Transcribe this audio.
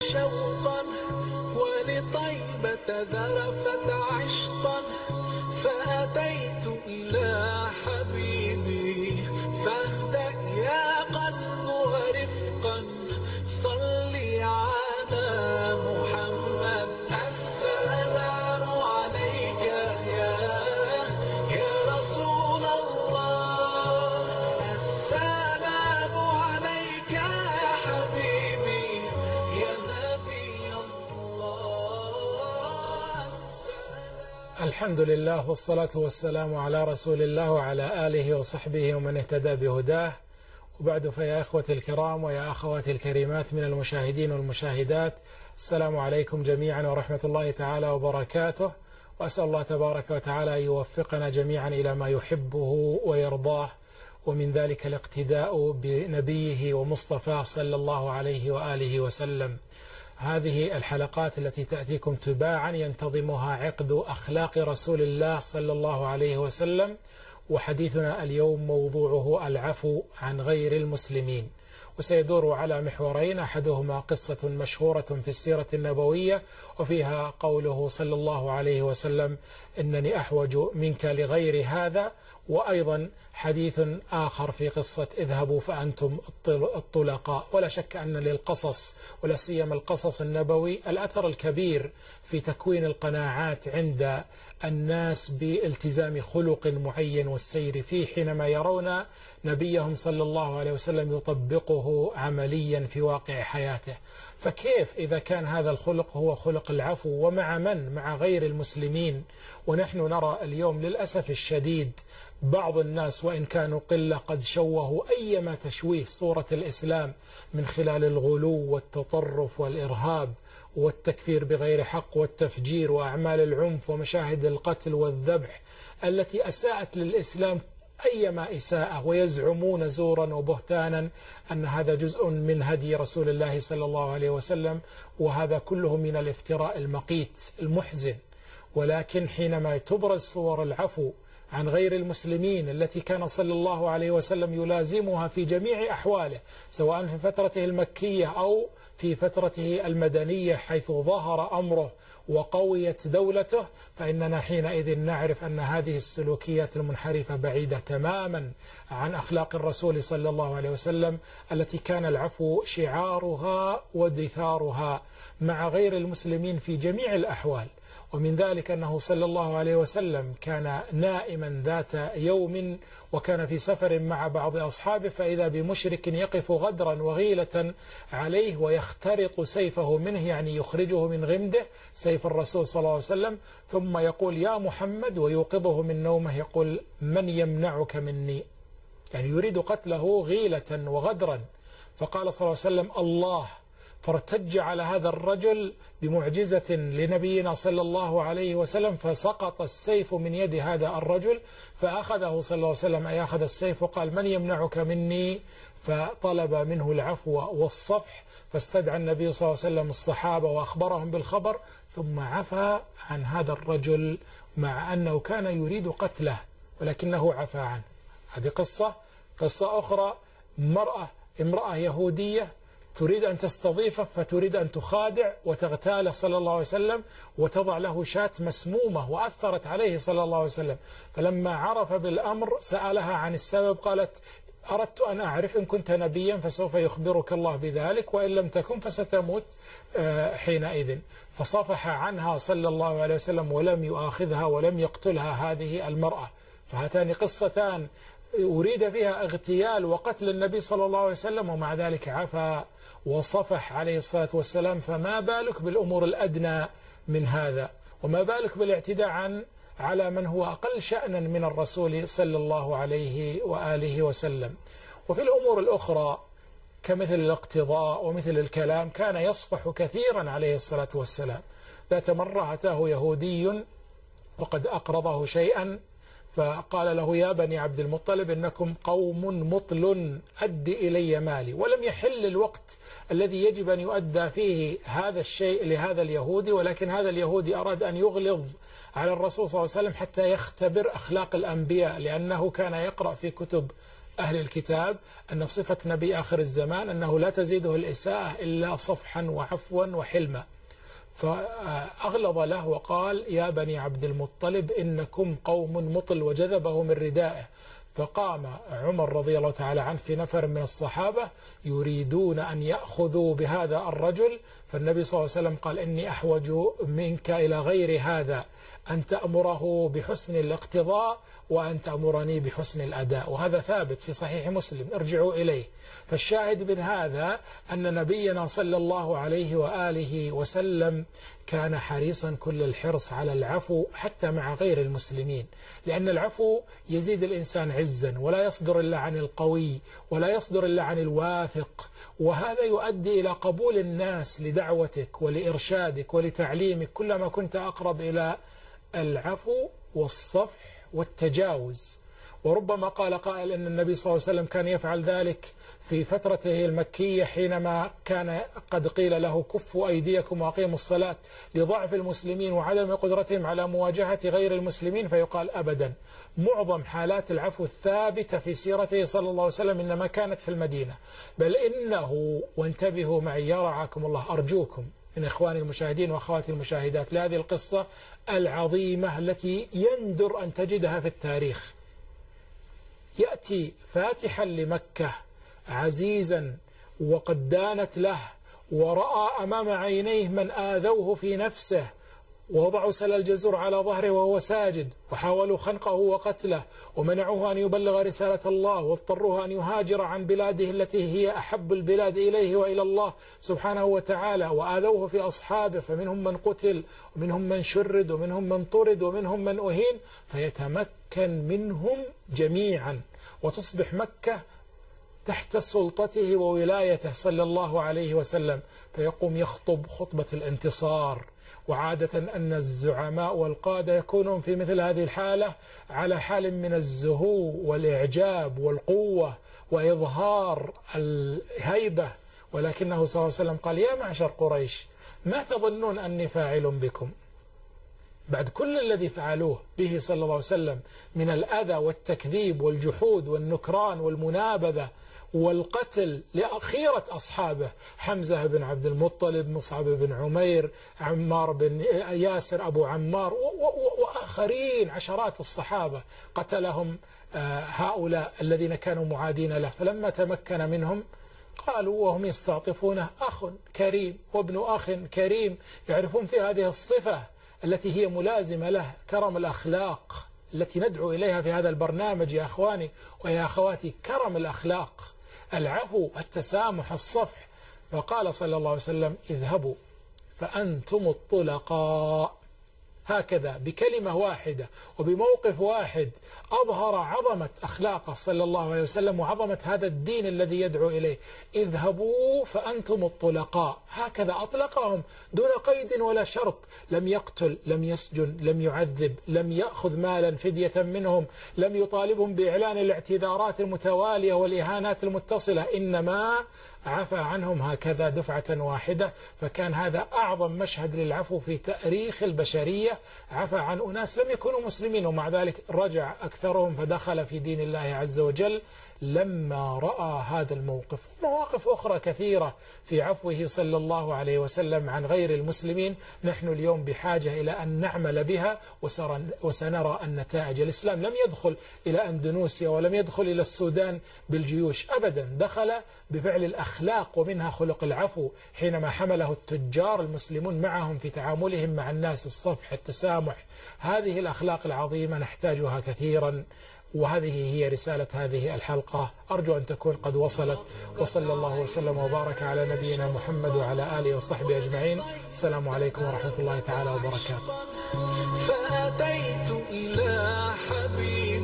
شوقا ولطيبة ذرفت عشقا فأتيت إلى حبيبي فاهدأ يا قلب ورفقا صلي على محمد. السلام عليك يا رسول الله، السلام عليك يا حبيبي يا نبي الله. الحمد لله والصلاة والسلام على رسول الله وعلى آله وصحبه ومن اهتدى بهداه، وبعد فيا أخوة الكرام ويا أخواتي الكريمات من المشاهدين والمشاهدات، السلام عليكم جميعا ورحمة الله تعالى وبركاته، وأسأل الله تبارك وتعالى أن يوفقنا جميعا إلى ما يحبه ويرضاه، ومن ذلك الاقتداء بنبيه ومصطفاه صلى الله عليه وآله وسلم. هذه الحلقات التي تأتيكم تباعا ينتظمها عقد أخلاق رسول الله صلى الله عليه وسلم، وحديثنا اليوم موضوعه العفو عن غير المسلمين، وسيدور على محورين، أحدهما قصة مشهورة في السيرة النبوية وفيها قوله صلى الله عليه وسلم إنني أحوج منك لغير هذا، وأيضا حديث آخر في قصة اذهبوا فأنتم الطلقاء. ولا شك أن للقصص ولا سيما القصص النبوي الأثر الكبير في تكوين القناعات عند الناس بالتزام خلق معين والسير فيه، حينما يرون نبيهم صلى الله عليه وسلم يطبقه عمليا في واقع حياته. فكيف إذا كان هذا الخلق هو خلق العفو، ومع من؟ مع غير المسلمين. ونحن نرى اليوم للأسف الشديد بعض الناس وإن كانوا قلة قد شوهوا أيما تشويه صورة الإسلام من خلال الغلو والتطرف والإرهاب والتكفير بغير حق والتفجير وأعمال العنف ومشاهد القتل والذبح التي أساءت للإسلام أيما إساءة، ويزعمون زورا وبهتانا أن هذا جزء من هدي رسول الله صلى الله عليه وسلم، وهذا كله من الافتراء المقيت المحزن. ولكن حينما تبرز صور العفو عن غير المسلمين التي كان صلى الله عليه وسلم يلازمها في جميع أحواله، سواء في فترته المكية أو في فترته المدنية حيث ظهر أمره وقويت دولته، فإننا حينئذ نعرف أن هذه السلوكيات المنحرفة بعيدة تماما عن أخلاق الرسول صلى الله عليه وسلم التي كان العفو شعارها ودثارها مع غير المسلمين في جميع الأحوال. ومن ذلك أنه صلى الله عليه وسلم كان نائما ذات يوم وكان في سفر مع بعض أصحابه، فإذا بمشرك يقف غدرا وغيلة عليه ويخترق سيفه منه، يعني يخرجه من غمده سيف الرسول صلى الله عليه وسلم، ثم يقول يا محمد ويوقظه من نومه، يقول من يمنعك مني، يعني يريد قتله غيلة وغدرا. فقال صلى الله عليه وسلم الله، فارتج على هذا الرجل بمعجزة لنبينا صلى الله عليه وسلم، فسقط السيف من يد هذا الرجل، فأخذه صلى الله عليه وسلم أي أخذ السيف وقال من يمنعك مني، فطلب منه العفو والصفح، فاستدعى النبي صلى الله عليه وسلم الصحابة وأخبرهم بالخبر، ثم عفى عن هذا الرجل مع أنه كان يريد قتله ولكنه عفى عنه. هذه قصة أخرى، امرأة يهودية تريد أن تستضيفه، فتريد أن تخادع وتغتاله صلى الله عليه وسلم وتضع له شاة مسمومة، وأثرت عليه صلى الله عليه وسلم. فلما عرف بالأمر سألها عن السبب، قالت أردت أن أعرف إن كنت نبيا فسوف يخبرك الله بذلك، وإن لم تكن فستموت حينئذ. فصفح عنها صلى الله عليه وسلم ولم يؤاخذها ولم يقتلها هذه المرأة. فهاتان قصتان أريد فيها اغتيال وقتل النبي صلى الله عليه وسلم، ومع ذلك عفى وصفح عليه الصلاة والسلام. فما بالك بالأمور الأدنى من هذا، وما بالك بالاعتداء على من هو أقل شأنا من الرسول صلى الله عليه وآله وسلم. وفي الأمور الأخرى كمثل الاقتضاء ومثل الكلام كان يصفح كثيرا عليه الصلاة والسلام. ذات مرة أتاه يهودي وقد أقرضه شيئا، فقال له يا بني عبد المطلب إنكم قوم مطل، أد إلي مالي. ولم يحل الوقت الذي يجب أن يؤدى فيه هذا الشيء لهذا اليهودي، ولكن هذا اليهودي أراد أن يغلظ على الرسول صلى الله عليه وسلم حتى يختبر أخلاق الأنبياء، لأنه كان يقرأ في كتب أهل الكتاب أن صفة نبي آخر الزمان أنه لا تزيده الإساءة إلا صفحا وعفوا وحلما، فأغلظ له وقال يا بني عبد المطلب إنكم قوم مطل، وجذبه من ردائه. فقام عمر رضي الله تعالى عنه في نفر من الصحابة يريدون أن يأخذوا بهذا الرجل، فالنبي صلى الله عليه وسلم قال إني أحوج منك إلى غير هذا، أن تأمره بحسن الاقتضاء وأن تأمرني بحسن الأداء. وهذا ثابت في صحيح مسلم، ارجعوا إليه. فالشاهد من هذا أن نبينا صلى الله عليه وآله وسلم كان حريصا كل الحرص على العفو حتى مع غير المسلمين، لأن العفو يزيد الإنسان عزا، ولا يصدر إلا عن القوي، ولا يصدر إلا عن الواثق، وهذا يؤدي إلى قبول الناس لدعوتك ولإرشادك ولتعليمك كلما كنت أقرب إلى العفو والصفح والتجاوز. وربما قال قائل أن النبي صلى الله عليه وسلم كان يفعل ذلك في فترته المكية حينما كان قد قيل له كفوا أيديكم وأقيموا الصلاة لضعف المسلمين وعدم قدرتهم على مواجهة غير المسلمين، فيقال أبدا معظم حالات العفو الثابتة في سيرته صلى الله عليه وسلم إنما كانت في المدينة. بل إنه، وانتبهوا معي يا رعاكم الله أرجوكم من إخواني المشاهدين وأخواتي المشاهدات لهذه القصة العظيمة التي يندر أن تجدها في التاريخ، يأتي فاتحا لمكة عزيزا وقد دانت له، ورأى أمام عينيه من آذوه في نفسه ووضعوا سل الجزور على ظهره وهو ساجد، وحاولوا خنقه وقتله، ومنعوه أن يبلغ رسالة الله، واضطروه أن يهاجر عن بلاده التي هي أحب البلاد إليه وإلى الله سبحانه وتعالى، وآذوه في أصحابه، فمنهم من قتل ومنهم من شرد ومنهم من طرد ومنهم من أهين، فيتمكن منهم جميعا وتصبح مكة تحت سلطته وولايته صلى الله عليه وسلم، فيقوم يخطب خطبة الانتصار. وعادة أن الزعماء والقادة يكونون في مثل هذه الحالة على حال من الزهو والإعجاب والقوة وإظهار الهيبة، ولكنه صلى الله عليه وسلم قال يا معشر قريش ما تظنون أني فاعل بكم بعد كل الذي فعلوه به صلى الله عليه وسلم من الأذى والتكذيب والجحود والنكران والمنابذة والقتل لأخيرة أصحابه، حمزة بن عبد المطلب، مصعب بن عمير، عمار بن ياسر أبو عمار، وآخرين عشرات الصحابة قتلهم هؤلاء الذين كانوا معادين له. فلما تمكن منهم قالوا وهم يستعطفونه أخ كريم وابن أخ كريم، يعرفون في هذه الصفة التي هي ملازمة له، كرم الأخلاق التي ندعو إليها في هذا البرنامج يا أخواني ويا أخواتي، كرم الأخلاق، العفو، التسامح، الصفح. فقال صلى الله عليه وسلم اذهبوا فأنتم الطلقاء، هكذا بكلمة واحدة وبموقف واحد أظهر عظمة أخلاقه صلى الله عليه وسلم وعظمة هذا الدين الذي يدعو إليه. اذهبوا فأنتم الطلقاء، هكذا أطلقهم دون قيد ولا شرط، لم يقتل، لم يسجن، لم يعذب، لم يأخذ مالا فدية منهم، لم يطالبهم بإعلان الاعتذارات المتوالية والإهانات المتصلة، إنما عفى عنهم هكذا دفعة واحدة. فكان هذا أعظم مشهد للعفو في تاريخ البشرية، عفى عن أناس لم يكونوا مسلمين ومع ذلك رجع أكثرهم فدخل في دين الله عز وجل لما رأى هذا الموقف. مواقف أخرى كثيرة في عفوه صلى الله عليه وسلم عن غير المسلمين نحن اليوم بحاجة إلى أن نعمل بها وسنرى النتائج. الإسلام لم يدخل إلى أندونيسيا ولم يدخل إلى السودان بالجيوش أبدا، دخل بفعل الأخلاق ومنها خلق العفو، حينما حمله التجار المسلمون معهم في تعاملهم مع الناس، الصفح، التسامح. هذه الأخلاق العظيمة نحتاجها كثيرا، وهذه هي رسالة هذه الحلقة، أرجو أن تكون قد وصلت. وصلى الله وسلم وبارك على نبينا محمد وعلى آله وصحبه أجمعين. السلام عليكم ورحمة الله تعالى وبركاته. فأتيت إلى حبيبي